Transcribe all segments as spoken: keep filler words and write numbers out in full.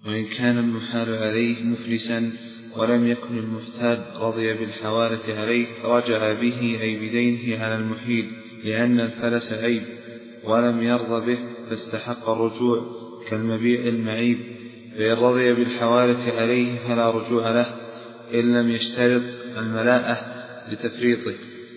وإن كان المحال عليه مفلسا ولم يكن المحتال رضي بالحوالة عليه رجع به أي بدينه على المحيل، لأن الفلس عيب ولم يرضى به فاستحق الرجوع كالمبيع المعيب، فإن رضي بالحوالة عليه فلا رجوع له إن لم يشترط الملاءة لتفريطه.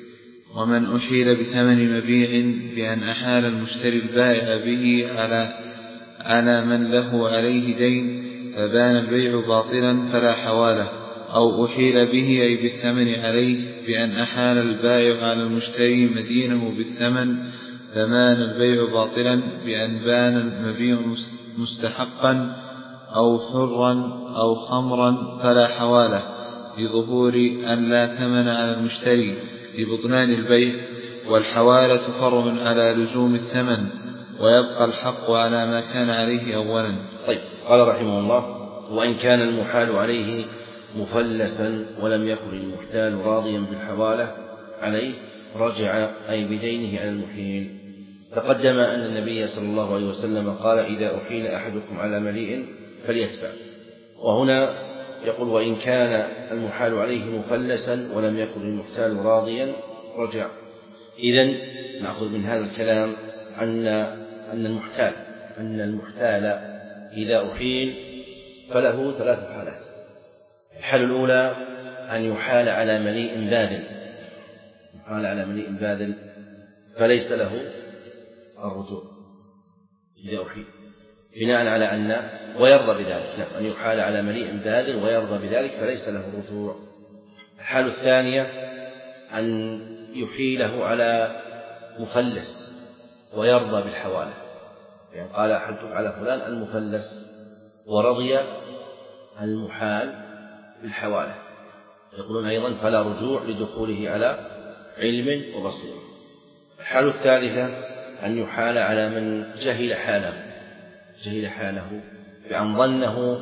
ومن أحيل بثمن مبيع بأن أحال المشتري البائع به على على من له عليه دين فبان البيع باطلا فلا حواله، أو أحيل به أي بالثمن عليه بأن أحال البائع على المشتري مدينه بالثمن فبان البيع باطلا بأن بان المبيع مستحقا أو حرا أو خمرا فلا حواله، بظهور أن لا ثمن على المشتري لبطلان البيع، والحوالة فرع على لزوم الثمن ويبقى الحق على ما كان عليه أولا. طيب، قال رحمه الله: وإن كان المحال عليه مفلسا ولم يكن المحتال راضيا بالحوالة عليه رجع أي بدينه على المحيل. تقدم أن النبي صلى الله عليه وسلم قال: إذا أحيل أحدكم على مليء فليتبع. وهنا يقول: وإن كان المحال عليه مفلسا ولم يكن المحتال راضيا رجع. إذن نأخذ من هذا الكلام أن أن المحتال أن المحتال إذا أحيل فله ثلاث حالات. الحالة الأولى أن يحال على مليء باذل يحال على مليء باذل فليس له الرجوع إذا أحيل، بناء على أن ويرضى بذلك، نعم، أن يحال على مليء باذل ويرضى بذلك فليس له الرجوع. الحالة الثانية أن يحيله على مفلس ويرضى بالحوالة، يعني قال: أحلتك على فلان المفلس، ورضي المحال بالحوالة، يقولون أيضا فلا رجوع لدخوله على علم وبصيرة. الحالة الثالثة أن يحال على من جهل حاله جهل حاله بأن ظنه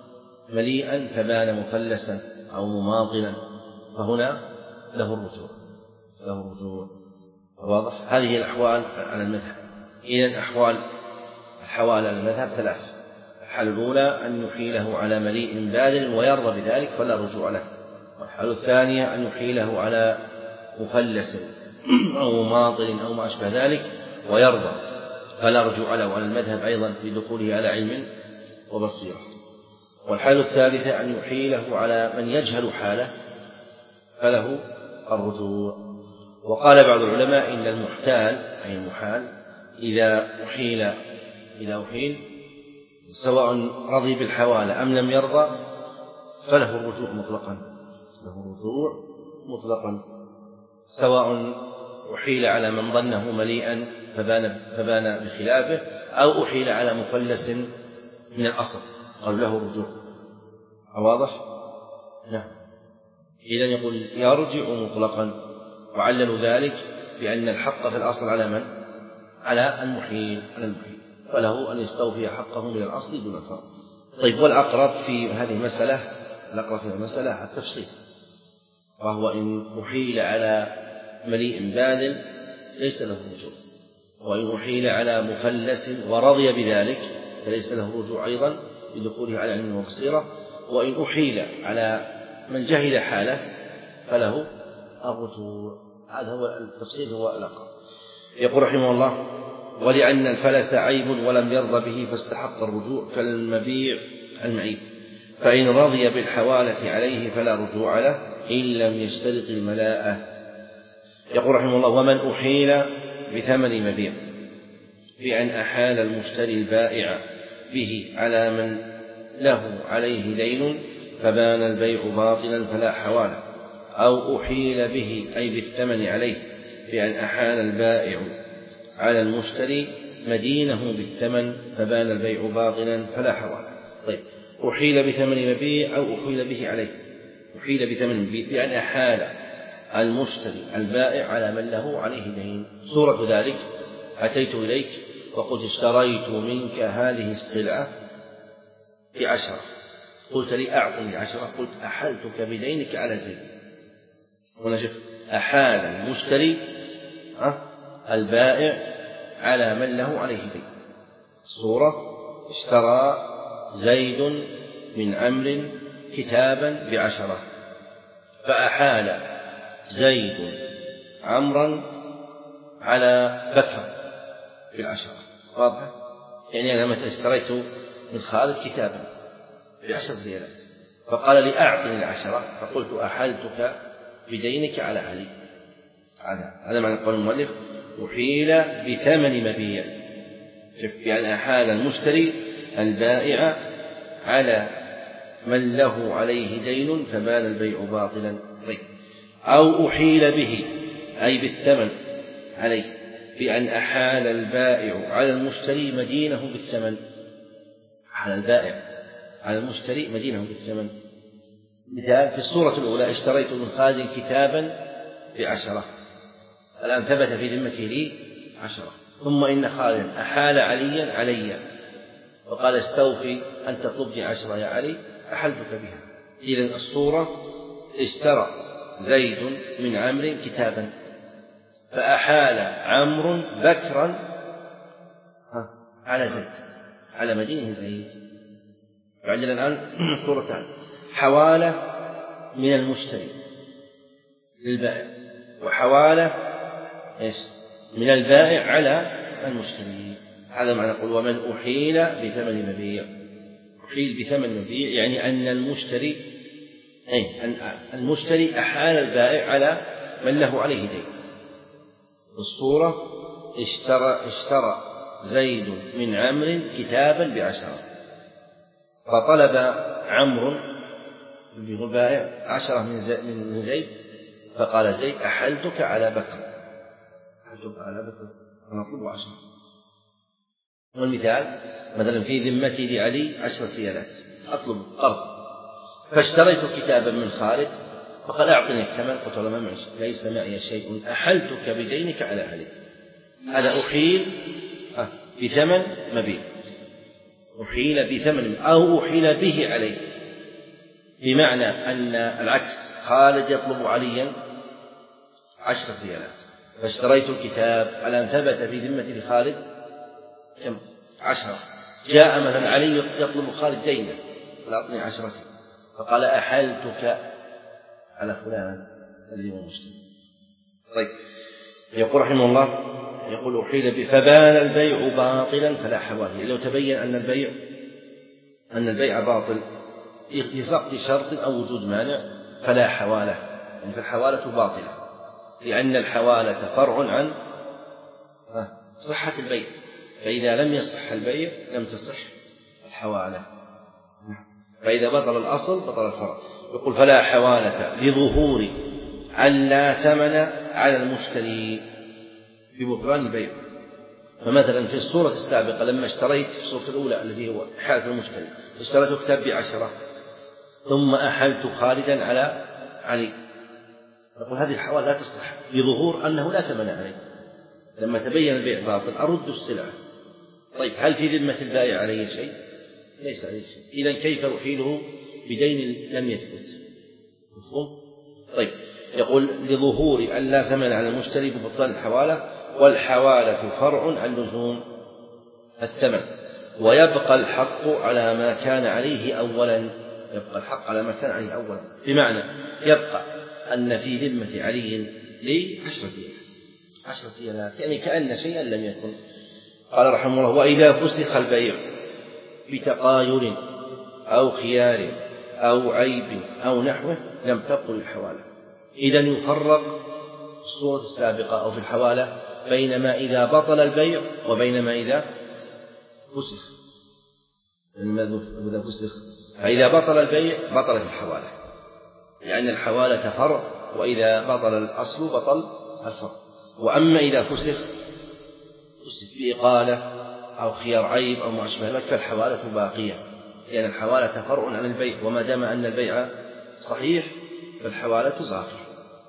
مليئا فبان مفلسا أو مماطلا، فهنا له الرجوع له الرجوع واضح؟ هذه الأحوال على المذهب. إذن أحوال الحوالة على المذهب ثلاث: الحالة الأولى أن يحيله على مليء باذل ويرضى بذلك فلا رجوع له، والحالة الثانية أن يحيله على مفلس أو مماطل أو ما أشبه ذلك ويرضى فلا رجوع له على المذهب أيضا لدخوله على علم وبصيرة. والحالة الثالثة أن يحيله على من يجهل حاله فله الرجوع. وقال بعض العلماء إن المحتال أي المحال إذا أحيل إذا أحيل سواء رضي بالحوالة أم لم يرضى فله الرجوع مطلقا له الرجوع مطلقا سواء أحيل على من ظنه مليئا فبان, فبان بخلافه، أو أحيل على مفلس من الأصل قال له الرجوع. واضح؟ نعم. إذن يقول يرجع مطلقا، وعللوا ذلك بأن الحق في الأصل على من؟ على المحيل على المحيل فله أن يستوفي حقه من الأصل دون فرق. طيب، والأقرب في هذه المسألة الأقرب في المسألة التفصيل، وهو إن أحيل على مليء باذل ليس له رجوع، وإن أحيل على مفلس ورضي بذلك فليس له رجوع أيضا بدخوله على علم وبصيرة، وإن أحيل على من جهل حاله فله الرجوع. هذا هو التفصيل، هو الأقرب. يقول رحمه الله: ولأن الفلس عيب ولم يرضى به فاستحق الرجوع كالمبيع المعيب، فإن رضي بالحوالة عليه فلا رجوع له إن لم يشترط الملاءة. يقول رحمه الله: ومن أحيل بثمن مبيع بأن أحال المشتري البائع به على من له عليه دين فبان البيع باطلا فلا حواله، أو أحيل به أي بالثمن عليه بأن أحال البائع على المشتري مدينه بالثمن فبان البيع باطلا فلا حواله. طيب، أحيل بثمن مبيع أو أحيل به عليه. أحيل بثمن مبيع بأن أحال المشتري البائع على من له عليه دين. صورة ذلك: أتيت إليك وقلت اشتريت منك هذه السلعة بعشرة، قلت لي أعطني عشرة، قلت أحلتك بدينك على زيد. ونشوف أحال المشتري البائع على من له عليه دين. صورة: اشترى زيد من عمرو كتابا بعشرة، فأحال زيد عمرا على بكر بالعشرة. واضح؟ يعني أنا مثلا اشتريت من خالد كتابا بعشرة ريالات، فقال لي أعطني العشرة، فقلت أحلتك بدينك على علي. هذا معنى قول المؤلف أحيل بثمن مبيع، يعني أحال المشتري البائع على من له عليه دين فبان البيع باطلا. طيب. أو أحيل به أي بالثمن عليه، بأن أحال البائع على المشتري مدينه بالثمن. على البائع على المشتري مدينه بالثمن. مثال في الصورة الأولى اشتريت من خالد كتابا بعشرة، الآن ثبت في ذمته لي عشرة، ثم إن خالد أحال عليا علي وقال استوفي أن تطلبني عشرة يا علي، أحلتك بها. إذن الصورة اشترى زيد من عمرو كتابا، فأحال عمرو بكرا على زيد على مدينه زيد. عندنا الآن صورتان: حوالة من المشتري للبائع، وحوالة إيش من البائع على المشتري. هذا معنى نقول ومن أحيل بثمن مبيع. أحيل بثمن مبيع يعني أن المشتري أي أن المشتري أحال البائع على من له عليه دين. الصورة اشترى اشترى زيد من عمرو كتابا بعشرة، فطلب عمرو البائع عشرة من زيد، فقال زيد أحلتك على بكر، أحلتك على بكر أنا أطلب عشرة. والمثال مثلا في ذمتي لعلي عشرة ريالات أطلب قرض، فاشتريت كتابا من خالد فقال أعطني الثمن، قلت له ما معي ليس معي شيء، أحلتك بدينك على علي. هذا أحيل بثمن مبيع، أحيل بثمن أو أحيل به عليه، بمعنى أن العكس خالد يطلب عليا عشرة ريالات فاشتريت الكتاب على أن ثبت في ذمة لخالد كم عشرة، جاء مثلا علي يطلب خالد دينا فأعطني عشرة، فقال أحلتك على فلان الذي هو المشتري. طيب يقول رحمه الله يقول أحيل به فبان البيع باطلا فلا حواله. لو تبين أن البيع أن البيع باطل لفقد شرط أو وجود مانع فلا حواله، يعني فالحوالة باطلة، لأن الحوالة فرع عن صحة البيع، فإذا لم يصح البيع لم تصح الحوالة، فإذا بطل الأصل بطل الفرع. يقول فلا حوالة لظهور أن لا ثمن على المشتري ببطلان البيع. فمثلا في الصورة السابقة لما اشتريت في الصورة الأولى الذي هو حالة المشتري اشتريت كتاب بعشرة ثم أحلت خالدا على علي، نقول هذه الحوالة لا تصح لظهور أنه لا ثمن عليه، لما تبين البيع باطل أرد السلعة. طيب هل في ذمة البائع عليه شيء؟ ليس عليه شيء، إذن كيف أحيله بدين لم يثبت؟ مفهوم؟ طيب يقول لظهور أن لا ثمن على المشتري ببطلان الحوالة، والحوالة فرع عن لزوم الثمن، ويبقى الحق على ما كان عليه أولا، يبقى الحق على ما كان عليه أولا، بمعنى يبقى أن في ذمة علي لي عشرة ريالات عشرة ريالات يعني كأن شيئا لم يكن. قال رحمه الله وإذا فسخ البيع بتقاير أو خيار أو عيب أو نحوه لم تبطل الحوالة. إذن يفرق الصورة السابقة أو في الحوالة بين ما إذا بطل البيع وبين ما إذا فسخ. إذا فسخ فإذا بطل البيع بطلت الحوالة، لأن الحوالة فرع، وإذا بطل الأصل بطل الفرع. وأما إذا فسخ فسخ بإقالة أو خيار عيب أو ما أشبه ذلك فالحوالة باقية، لأن الحوالة فرع عن البيع، وما دام أن البيع صحيح فالحوالة باقية.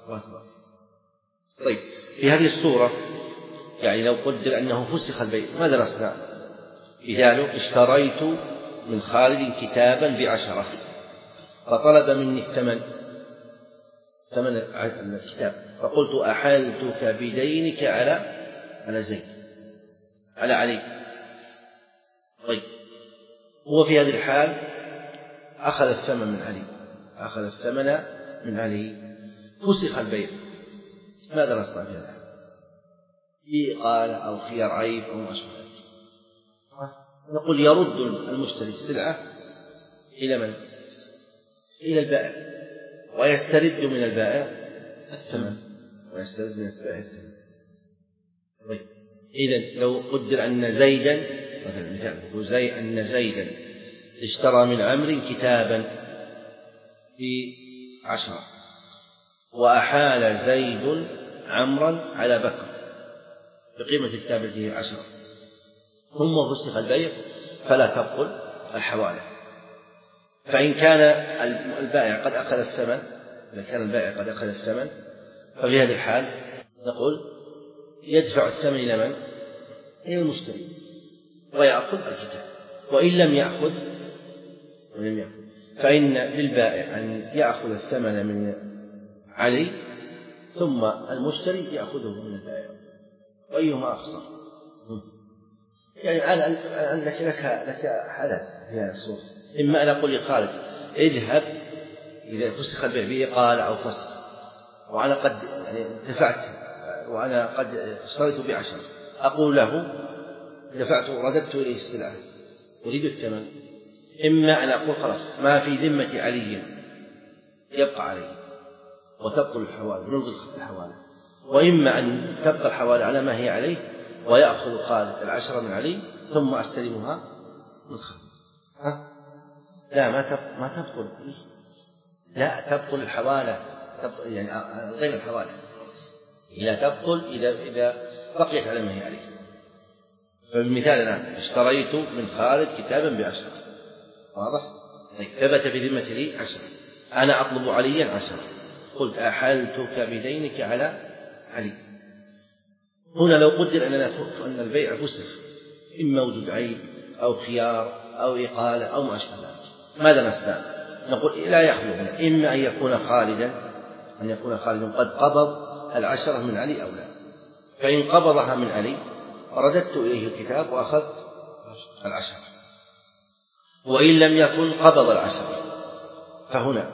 طيب في هذه الصورة يعني لو قدر أنه فسخ البيع ماذا نصنع؟ مثاله اشتريت من خالد كتابا بعشرة فطلب مني الثمن ثمن الكتاب، فقلت أحلتك بدينك على على زيد على علي. طيب هو في هذه الحال أخذ الثمن من علي أخذ الثمن من علي فسخ البيع، ماذا نصنع في هذا؟ إقالة أو خيار عيب أو ما أشبه ذلك. نقول يرد المشتري السلعة إلى من؟ إلى البائع، ويسترد من البائع الثمن ويسترد من البائع الثمن. طيب إذن لو قدر أن زيدا مثلا مثال زي أن زيدا اشترى من عمرو كتابا في عشرة، وأحال زيد عمرا على بكر بقيمة الكتاب التي هي عشرة، ثم فسخ البيع فلا تبطل الحوالة. فإن كان البائع قد أخذ الثمن إذا كان البائع قد أخذ الثمن ففي هذه الحال نقول يدفع الثمن إلى من؟ إلى المشتري ويأخذ الكتاب. وإن لم يأخذ ولم يأخذ فإن للبائع أن يأخذ الثمن من علي ثم المشتري يأخذه من البائع، وأيهما أقصر؟ يعني الآن أنك لك لك حالات في هذا الصورة، إما أن أقول لخالد اذهب إذا فسخ البيع بإقالة أو فسخ وأنا قد يعني دفعت وأنا قد اشتريت بعشرة، أقول له دفعت رددت إليه السلعة أريد الثمن. إما أن أقول خلاص ما في ذمة علي يبقى عليه وتبطل الحوالة نلغي الحوالة، وإما أن تبقى الحوالة على ما هي عليه ويأخذ خالد العشرة من علي ثم أستلمها من خالد. ها؟ لا ما تبطل ما تبطل لا تبطل الحوالة تبطل يعني غير الحوالة لا تبطل إذا إذا بقيت على ما هي عليه. فالمثال الآن اشتريت من خالد كتابا بعشرة، واضح؟ طيب ثبت بذمة لي عشرة، أنا أطلب عليا عشرة، قلت أحلتك بدينك على علي. هنا لو قدر أننا أن البيع فسخ إما وجود عيب أو خيار أو إقالة أو ما أشبه ذلك، ماذا نصنع؟ نقول لا يخلو هنا إما أن يكون خالدا أن يكون خالدا قد قبض العشرة من علي أو لا، فإن قبضها من علي رددت إليه الكتاب وأخذت العشرة، وإن لم يكن قبض العشرة فهنا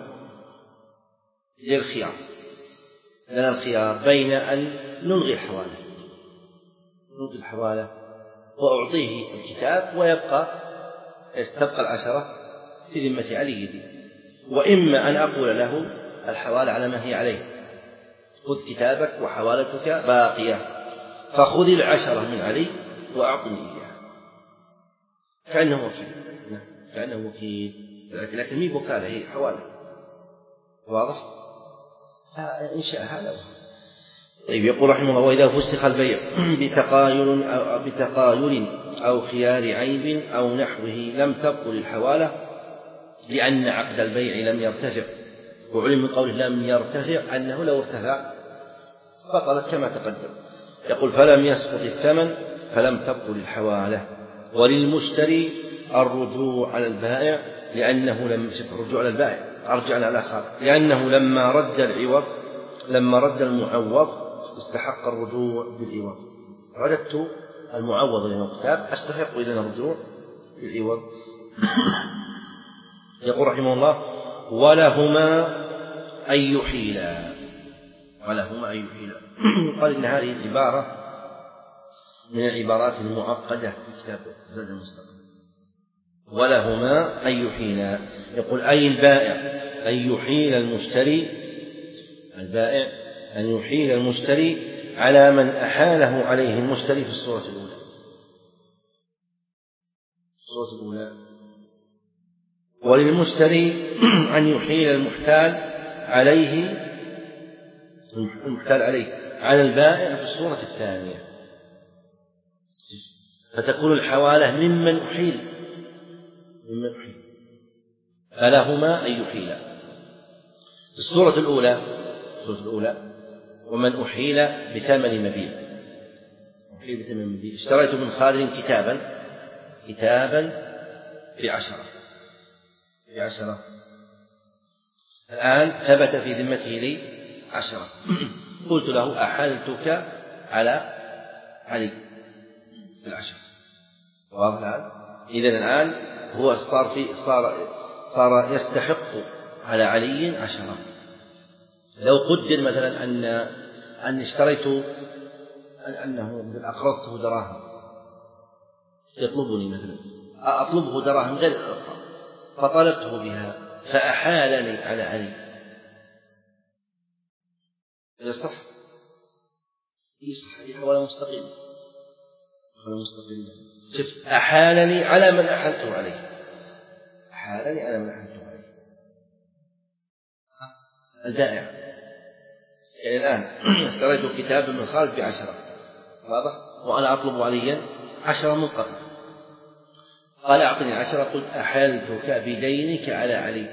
للخيار لنا الخيار بين أن نلغي الحوالة نلغي الحوالة وأعطيه الكتاب ويبقى تبقى العشرة في ذمة علي دي، وإما أن أقول له الحوالة على ما هي عليه، خذ كتابك وحوالتك باقية فخذ العشرة من علي وأعطني إياها كأنه وكيل كأنه وكيل لكن مي وكالة هي حوالة، واضح؟ إن شاء هذا. طيب يقول رحمه الله وإذا فسخ البيع بتقايل أو بتقايل أو خيار عيب أو نحوه لم تبطل الحوالة لأن عقد البيع لم يرتفع، وعلم من قوله لم يرتفع أنه لو ارتفع بطلت كما تقدم. يقول فلم يسقط الثمن فلم تبطل الحوالة. وللمشتري الرجوع على البائع لأنه لم الرجوع على البائع أرجعنا على خالد لأنه لما رد العوض لما رد المعوض استحق الرجوع بالعوض. رددت المعوض إلى الكتاب أستحق إذن الرجوع بالعوض. يقول رحمه الله ولهما أن يحيلا ولهما أن يحيلا قال إن هذه العبارة من العبارات المعقدة في كتاب زاد المستقبل. ولهما أن يحيلا يقول أي البائع أن يحيل المشتري البائع أن يحيل المشتري على من أحاله عليه المشتري في الصورة الأولى الصورة الأولى وللمشتري أن يحيل المحتال عليه المحتال عليه على البائع في الصورة الثانية، فتكون الحوالة ممن أحيل ممن أحيل فلهما أن يحيلا. في الصورة الأولى الصورة الأولى ومن أحيل بثمن مبيع أحيل بثمن مبيع اشتريت من خالد كتابا كتابا بعشرة بعشرة الآن ثبت في ذمته لي عشرة قلت له أحلتك على علي العشرة، واضح الآن؟ إذن الآن هو صار في صار صار يستحق على علي عشرة. لو قدر مثلا أن أن اشتريت أنه مثلا أقرضته دراهم يطلبني مثلا أطلبه دراهم غير الأقراض فطلبته بها فأحالني على علي يصح يصح حوالي مستقل حوالي مستقل شفت أحالني على من أحلته عليه أحالني على من أحلته عليه البائع يعني الآن اشتريت كتابا من خالد بعشرة واضح وأنا أطلب عليا عشرة من قبل قال أعطني عشرة قلت أحالتك بدينك على علي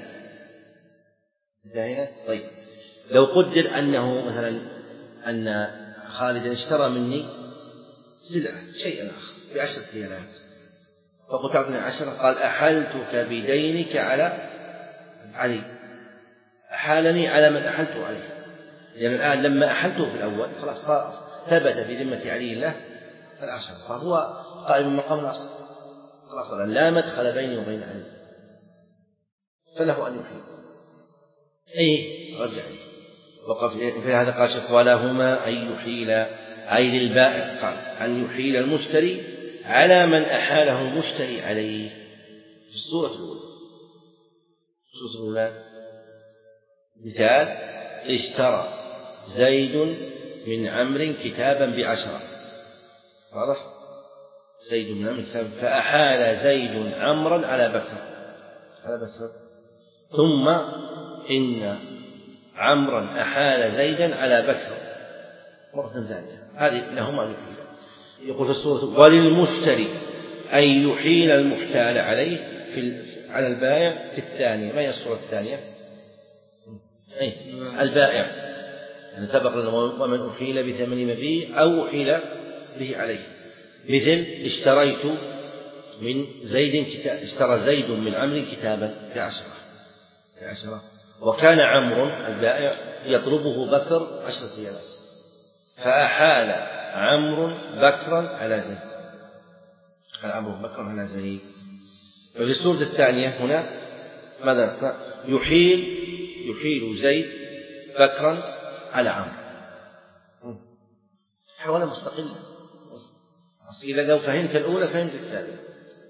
زين. طيب لو قدر أنه مثلا أن خالد اشترى مني سلعة شيئا آخر بعشرة ريالات فقلت أعطني عشرة قال أحلتك بدينك على علي أحالني على من أحلته عليه لأن يعني الآن لما أحلته في الأول خلاص ثبت في ذمة علي الله العشرة صار هو قائم من مقام الأصل خلاص لا مدخل بيني وبين علي فله أن يحيل أي رجع وقف في هذا قال شيخ ولهما أن يحيل أي للبائع قال أن يحيل المشتري على من أحاله المشتري عليه في الصورة الأولى. الصورة الأولى مثال اشترى زيد من عمرو كتابا بعشرة واضح زيد من عمرو كتابا فأحال زيد عمرا على بكر على بكر ثم إن عمرا أحال زيدا على بكر مرة ثانية هذه لهما أن يحيل. يقول في الصورة وللمشتري أن يحيل المحتال عليه في على البائع في الثانية. ما هي الصورة الثانية؟ أي البائع يعني سبق لنا ومن أحيل بثمن مبيع أو أحيل به عليه مثل اشتريت من زيد كتاب اشترى زيد من عمرو كتابا بعشرة بعشرة وكان عمرو البائع يطلبه بكر عشرة ريالات فأحال عمرو بكرا على زيد أحال عمرو بكرا على زيد. وفي الصورة الثانية هنا ماذا نصنع؟ يحيل يحيل زيد بكرا على عمرو حوالي مستقلة. إذا لو فهمت الأولى فهمت الثانية.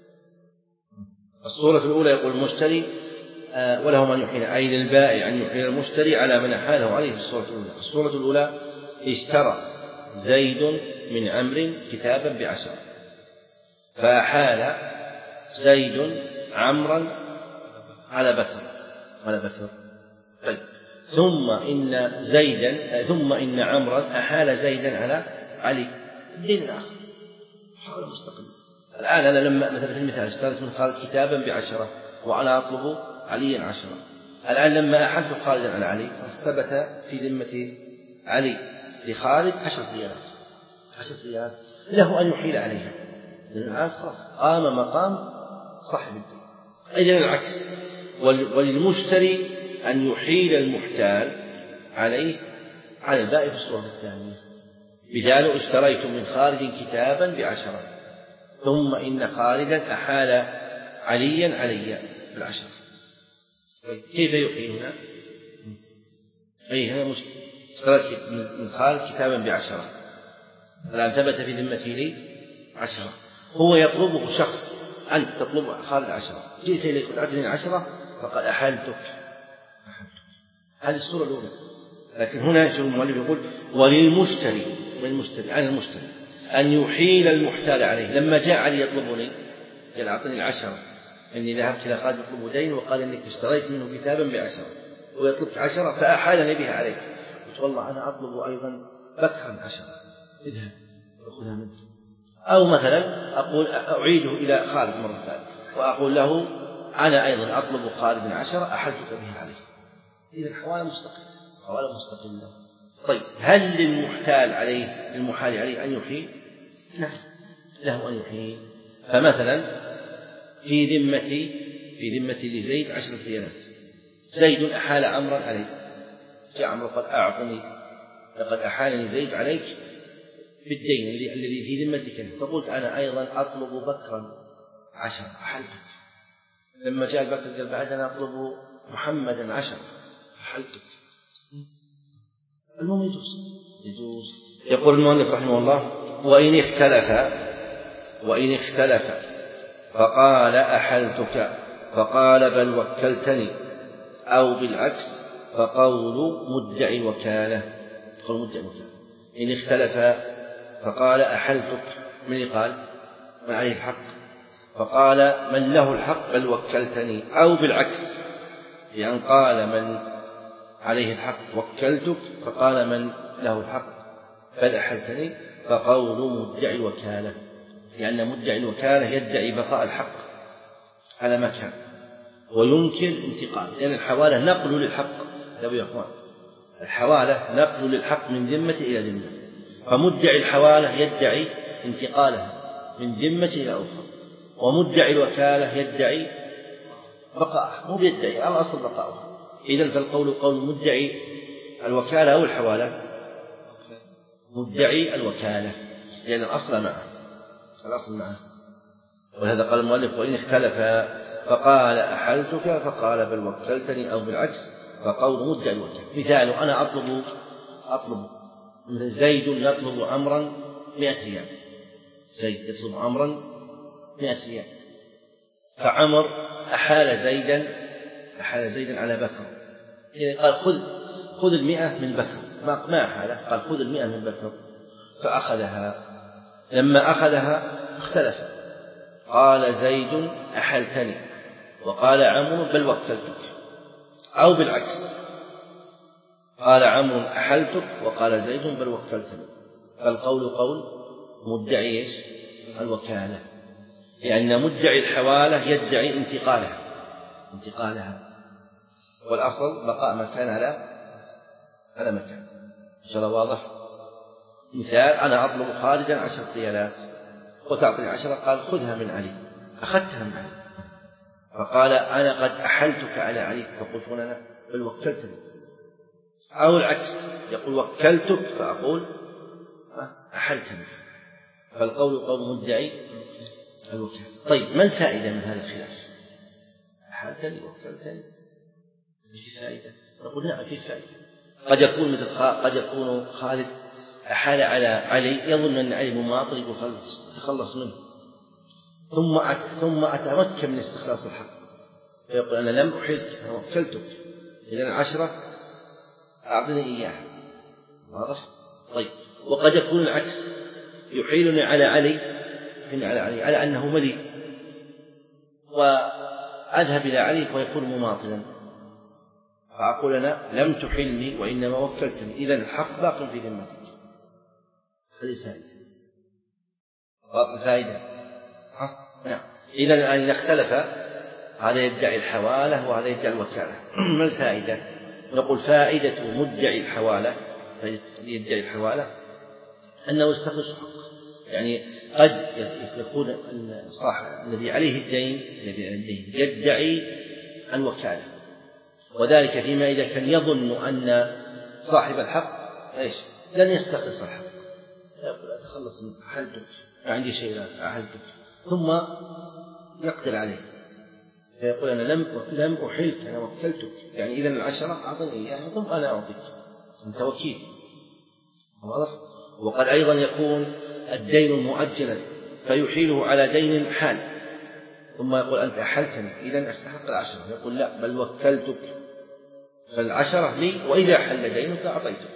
الصورة الأولى يقول المشتري آه وله من يحيل أي للبائع أن يحيل المشتري على من أحاله عليه في الصورة الأولى. الصورة الأولى اشترى زيد من عمرو كتابا بعشرة فأحال زيد عمرا على بكر على بكر طيب ثم إن زيدا ثم إن عمرا أحال زيدا على علي الدين الآخر حول مستقل. الآن أنا لما مثلا في المثال اشتريت من خالد كتابا بعشرة وأنا أطلب عليا عشرة الآن لما أحلت خالدا على علي فاستبت في ذمة علي لخالد عشرة ريالات عشرة ريالات له أن يحيل عليها لأن الآن خلاص قام مقام صاحب الدين. إذن العكس وللمشتري أن يحيل المحتال عليه على البائع في الصورة الثانية. مثال اشتريت من خالد كتابا بعشرة ثم إن خالدا أحال عليا علي بالعشرة كيف يحيل هنا؟ أي هنا مشتري اشتريت من خالد كتابا بعشرة الآن ثبت في ذمته لي عشرة هو يطلبه شخص أنت تطلب خالد عشرة جئت إليك وتعطيني عشرة فقد أحلتك هذه الصورة الأولى. لكن هنا يجب المؤلف يقول وللمشتري والمشتري عن المشتري أن يحيل المحتال عليه. لما جاء علي يطلبني قال أعطني العشرة إني ذهبت إلى خالد يطلب دين وقال إنك اشتريت منه كتابا بعشرة ويطلبك عشرة فأحالني بها عليك قلت والله أنا أطلب أيضا بكرا عشرة اذهب وخذها منك. أو مثلا أقول أعيده إلى خالد مرة ثانية وأقول له أنا أيضا أطلب خالد عشرة أحلتك بها عليه. إذا الحوالة مستقلة حوالة مستقلة. طيب هل للمحتال عليه المحال عليه أن يحيل؟ نعم له أن يحيل. فمثلا في ذمتي في ذمتي لزيد عشرة ريالات زيد أحال عمرا عليه جاء عمرو قال أعطني لقد أحالني زيد عليك بالدين الذي في ذمتك فقلت أنا أيضا أطلب بكرا عشرة أحلتك لما جاء بكر قال بعد أنا أطلب محمدا عشر أحلتك. المهم يجوز يجوز. يقول المؤلف رحمه الله: وإن اختلف وإن اختلف فقال أحلتك فقال بل وكلتني، أو بالعكس فقول مدعي الوكالة. قول مدعي الوكالة إن اختلف فقال أحلتك، من قال؟ من عليه الحق، فقال من له الحق بل وكلتني، أو بالعكس يعني قال من عليه الحق وكلتك فقال من له الحق بل أحلتني، فقول مدعي الوكالة، لأن مدعي الوكالة يدعي بقاء الحق على ما كان وينكر انتقال، لأن الحوالة نقل للحق. يا أخوان، الحوالة نقل للحق من ذمة إلى ذمة، فمدعي الحوالة يدعي انتقالها من ذمة إلى أخرى، ومدعي الوكالة يدعي بقاءها، مو بيدعي الأصل بقاؤها. إذن فالقول قول مدعي الوكالة أو الحوالة؟ مدعي الوكالة، لأن الأصل معه الأصل معه. وهذا قال المؤلف: وإن اختلف فقال أحلتك فقال بل وكلتني، أو بالعكس فقول مدعي الوكالة. مثال: أنا أطلب أطلب زيد يطلب عمرا مئة ريال، زيد يطلب عمرا مئة ريال، فعمر أحال زيدا أحال زيدا على بكر، يعني قال خذ خذ المئة من بكر، ما ما أحاله، قال خذ المئة من بكر، فأخذها. لما أخذها اختلف، قال زيد أحلتني وقال عمرو بل وكلتك، أو بالعكس قال عمرو أحلتك وقال زيد بل وكلتني، فالقول قول مدعي الوكالة، لأن مدعي الحوالة يدعي انتقالها انتقالها والأصل بقاء مكان على على مكان. إن شاء الله واضح. مثال: أنا أطلب خالدا عشرة ريالات وتعطيني عشرة، قال خذها من علي، أخذتها من علي، فقال أنا قد أحلتك على علي، فقلت أنا بل وكلتني، أو العكس يقول وكلتك فأقول أحلتني، فالقول قول مدعي الوكالة. طيب، ما الفائدة من هذا الخلاف؟ أحلتني وكلتني في فائدة؟ نقول نعم في فائدة. قد يكون مثل قد يكون خالد أحال على علي يظن أن علي مماطل يتخلص منه، ثم ثم أتمكن من استخلاص الحق، فيقول أنا لم أحلك أنا وكلتك، إذن عشرة أعطني إياها. واضح؟ طيب، وقد يكون العكس، يحيلني على علي على علي على أنه مليء، وأذهب إلى علي ويكون مماطلا، فأقول أنا لم تحلني وإنما وكلتني، إذن الحق باق في ذمتك. هذه فائدة فائدة نعم. إذن أن اختلف، هذا يدعي الحوالة وهذا يدعي الوكالة. ما الفائدة؟ نقول فائدة مدعي الحوالة يدعي الحوالة أنه يستخلص حق، يعني قد يكون الصاحب الذي عليه الدين الذي عليه الدين يدعي الوكالة، وذلك فيما إذا كان يظن أن صاحب الحق إيش لن يستخلص الحق، يقول أتخلص من أحلتك، عندي شيء لا أحلتك، ثم يقدر عليه فيقول أنا لم لم أحلك أنا وكلتك، يعني إذن العشرة أعطني إياها ثم أنا أعطيك، أنت وكيل. واضح؟ وقد أيضا يكون الدين مؤجلا فيحيله على دين حال، ثم يقول أنت أحلتني إذن أستحق العشرة، يقول لا بل وكلتك، فالعشرة لي وإذا حل دينك أعطيتك.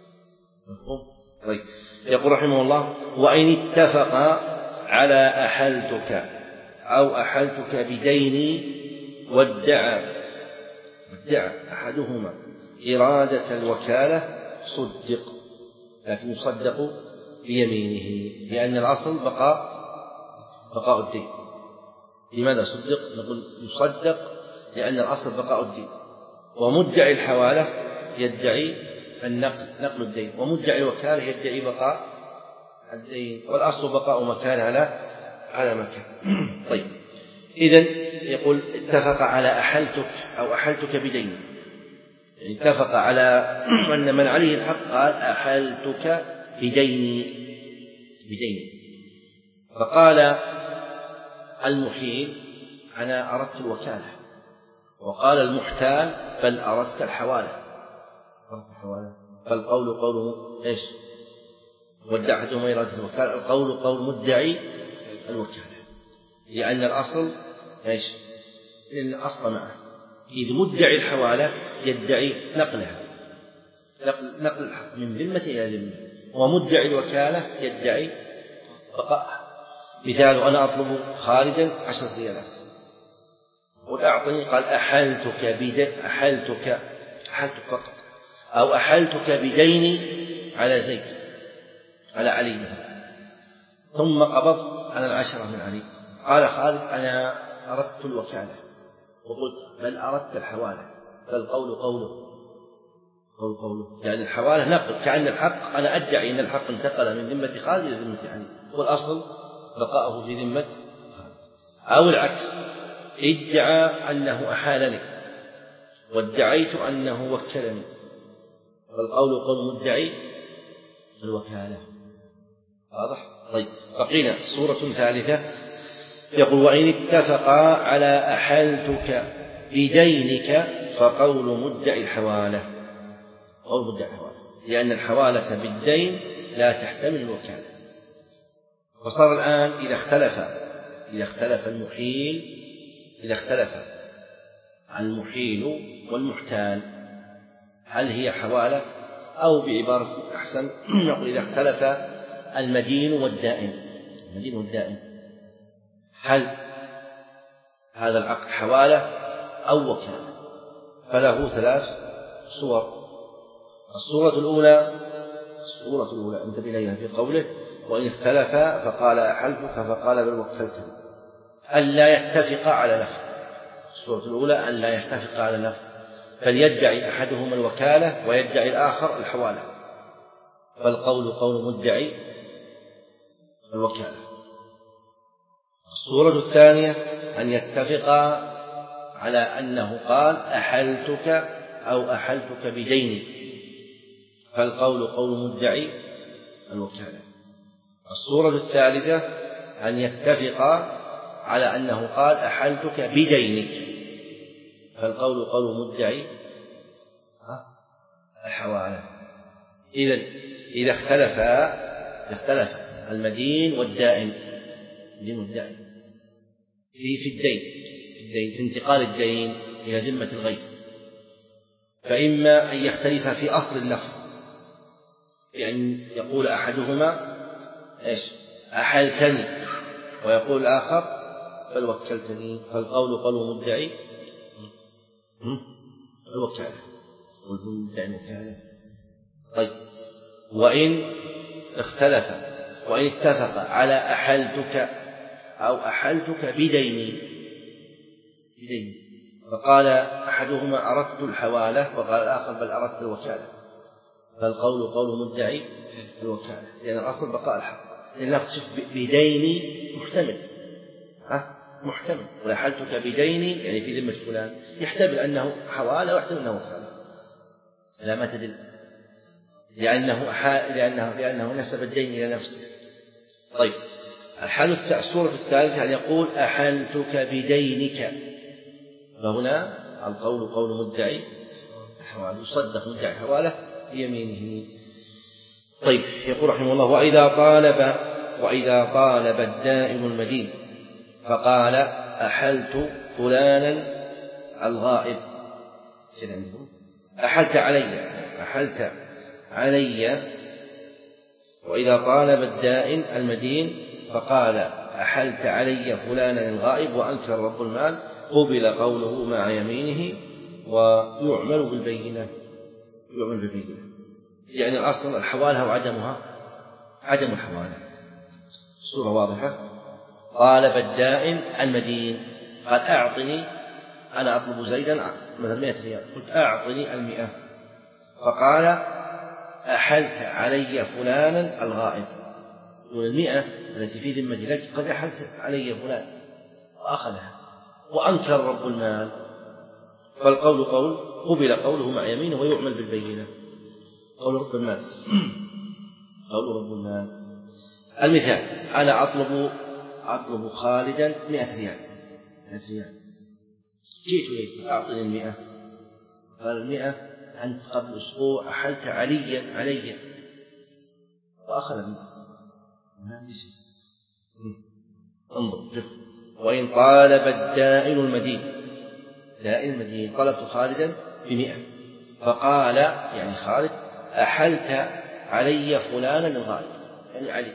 طيب، يقول رحمه الله: وإن اتفق على أحلتك أو أحلتك بديني وادعى ادعى أحدهما إرادة الوكالة صدق، لكن يصدق بيمينه، لأن الأصل بقاء بقاء الدين. لماذا صدق؟ نقول يصدق لأن الأصل بقاء الدين، ومدعي الحوالة يدعي النقل نقل الدين، ومدعي الوكالة يدعي بقاء الدين، والأصل بقاء مكان على على مكان. طيب، إذن يقول اتفق على أحلتك أو أحلتك بدين، يعني اتفق على أن من عليه الحق قال أحلتك بديني بديني، فقال المحيل أنا أردت الوكالة، وقال المحتال بل أردت الحوالة، فالقول قوله إيش؟ ودع أحدهما إرادة الوكالة، القول قول مدعي الوكالة، لأن الأصل إيش؟ لأن الأصل معه، إذ مدعي الحوالة يدعي نقلها، نقل, نقل الحق من ذمة إلى ذمة، ومدعي الوكالة يدعي بقاءها. مثال: أنا أطلب خالدا عشر ريالات وتعطني، قال أحلتك بدين، أحلتك أحلتك فقط، أو أحلتك بديني على زيد على علي، ثم قبضت أنا العشرة من علي. قال خالد: أنا أردت الوكالة، وقلت بل أردت الحوالة، فالقول قوله قول قوله، يعني الحوالة نقل، كأن الحق أنا أدعي أن الحق انتقل من ذمة خالد إلى ذمة علي، والأصل بقاءه في ذمة خالد. أو العكس، ادعى أنه أحالني وادعيت أنه وكلني، فالقول قول مدعي الوكالة. واضح؟ طيب، بقينا صورة ثالثة، يقول: وإن اتفقا على أحلتك بدينك فقول مدعي الحوالة، قول مدعي الحوالة، لأن الحوالة بالدين لا تحتمل الوكالة. فصار الآن إذا اختلف إذا اختلف المحيل إذا اختلف المحيل والمحتال، هل هي حوالة؟ أو بعبارة أحسن نقول: إذا اختلف المدين والدائن المدين والدائن هل هذا العقد حوالة أو وكالة؟ فله ثلاث صور. الصورة الأولى الصورة الأولى انتبه إليها في قوله: وإن اختلف فقال أحلتك فقال بل وكلتني، أن لا يتفق على لفظ. الصورة الأولى أن لا يتفق على لفظ، فليدعي أحدهما الوكالة ويدعي الآخر الحوالة، فالقول قول مدعي الوكالة. الصورة الثانية أن يتفقا على أنه قال أحلتك أو أحلتك بديني، فالقول قول مدعي الوكالة. الصورة الثالثة أن يتفقا على أنه قال أحلتك بدينك، فالقول قول مدعي الحوالة. إذن إذا اختلف اختلف المدين والدائن المدين والدائن في في الدين في الدين في انتقال الدين إلى ذمة الغير، فإما أن يختلف في أصل اللفظ، بأن يقول أحدهما إيش أحلتني ويقول الآخر بل وكلتني، فالقول قول مدعي الوكالة والمدعي الوكالة. طيب، وإن اختلف وإن اتفق على أحلتك أو أحلتك بديني بديني فقال أحدهما أردت الحوالة وقال الآخر بل أردت الوكالة، فالقول قول مدعي الوكالة، لأن الأصل بقاء الحق. لأن لفظ بديني محتمل ها محتمل، وأحلتك بديني يعني في ذمة فلان يحتمل أنه حوالة ويحتمل أنه وكالة، لا ما تدل، لأنه أحال لأنه لأنه نسب الدين إلى نفسه. طيب، الحالة الصورة الثالثة أن يقول أحلتك بدينك، فهنا القول قول مدعي الحوالة، يصدق مدعي الحوالة بيمينه. طيب، يقول رحمه الله: وإذا طالب وإذا طالب الدائن المدين فقال أحلت فلانا الغائب، أحلت علي أحلت علي وإذا طالب الدائن المدين فقال أحلت علي فلانا الغائب وأنكر رب المال، قبل قوله مع يمينه ويعمل بالبينة يعمل بالبينة يعني الأصل الحوالة وعدمها عدم الحوالة. الصورة واضحة. طالب الدائن المدين قال أعطني، أنا أطلب زيدا مثلا مئة ريال، قلت أعطني المئة، فقال أحلت علي فلانا الغائب، والمئة التي في ذمتي لك قد أحلت علي فلان وأخذها وأنكر رب المال، فالقول قول قبل قوله مع يمينه ويعمل بالبينة، قول رب المال قول رب المال. المثال: أنا أطلب أطلب خالدا مئة ريال، مئة ريال. جئت إليك أعطني المئة، قال المئة أنت قبل أسبوع أحلت عليا علي وأخذ المئة، ما نسي. انظر شوف. وإن طالب الدائن المدين، دائن المدين طلبت خالدا بمئة، فقال يعني خالد أحلت علي فلانا الغائب، يعني علي،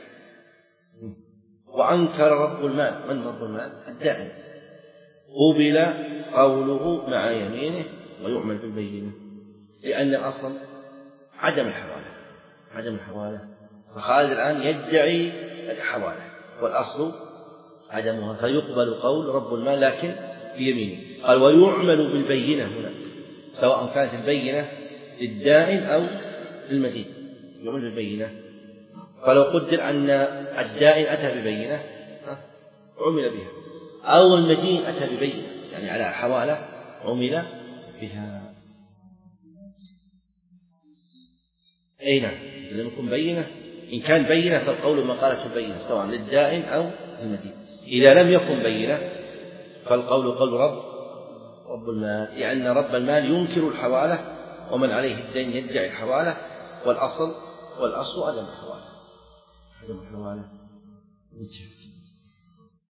وأنكر رب المال. من رب المال؟ الدائن. قبل قوله مع يمينه ويعمل بالبينة، لأن الأصل عدم الحوالة، عدم الحوالة، فخالد الآن يدعي الحوالة والأصل عدمها، فيقبل قول رب المال لكن بيمينه. قال ويعمل بالبينة هنا، سواء كانت البينة للدائن أو للمدين، يعمل بالبينة. فلو قدر أن الدائن أتى ببينة عمل بها، أو المدين أتى ببينة يعني على حوالة عمل بها. أي نعم، لم يكن بينة. إن كان بينة فالقول ما قالته البينة سواء للدائن أو للمدين. إذا لم يكن بينة فالقول قول رب رب المال، لأن رب المال ينكر الحوالة ومن عليه الدين يدعي الحوالة، والأصل والأصل عدم الحوالة، عدم الحوالة.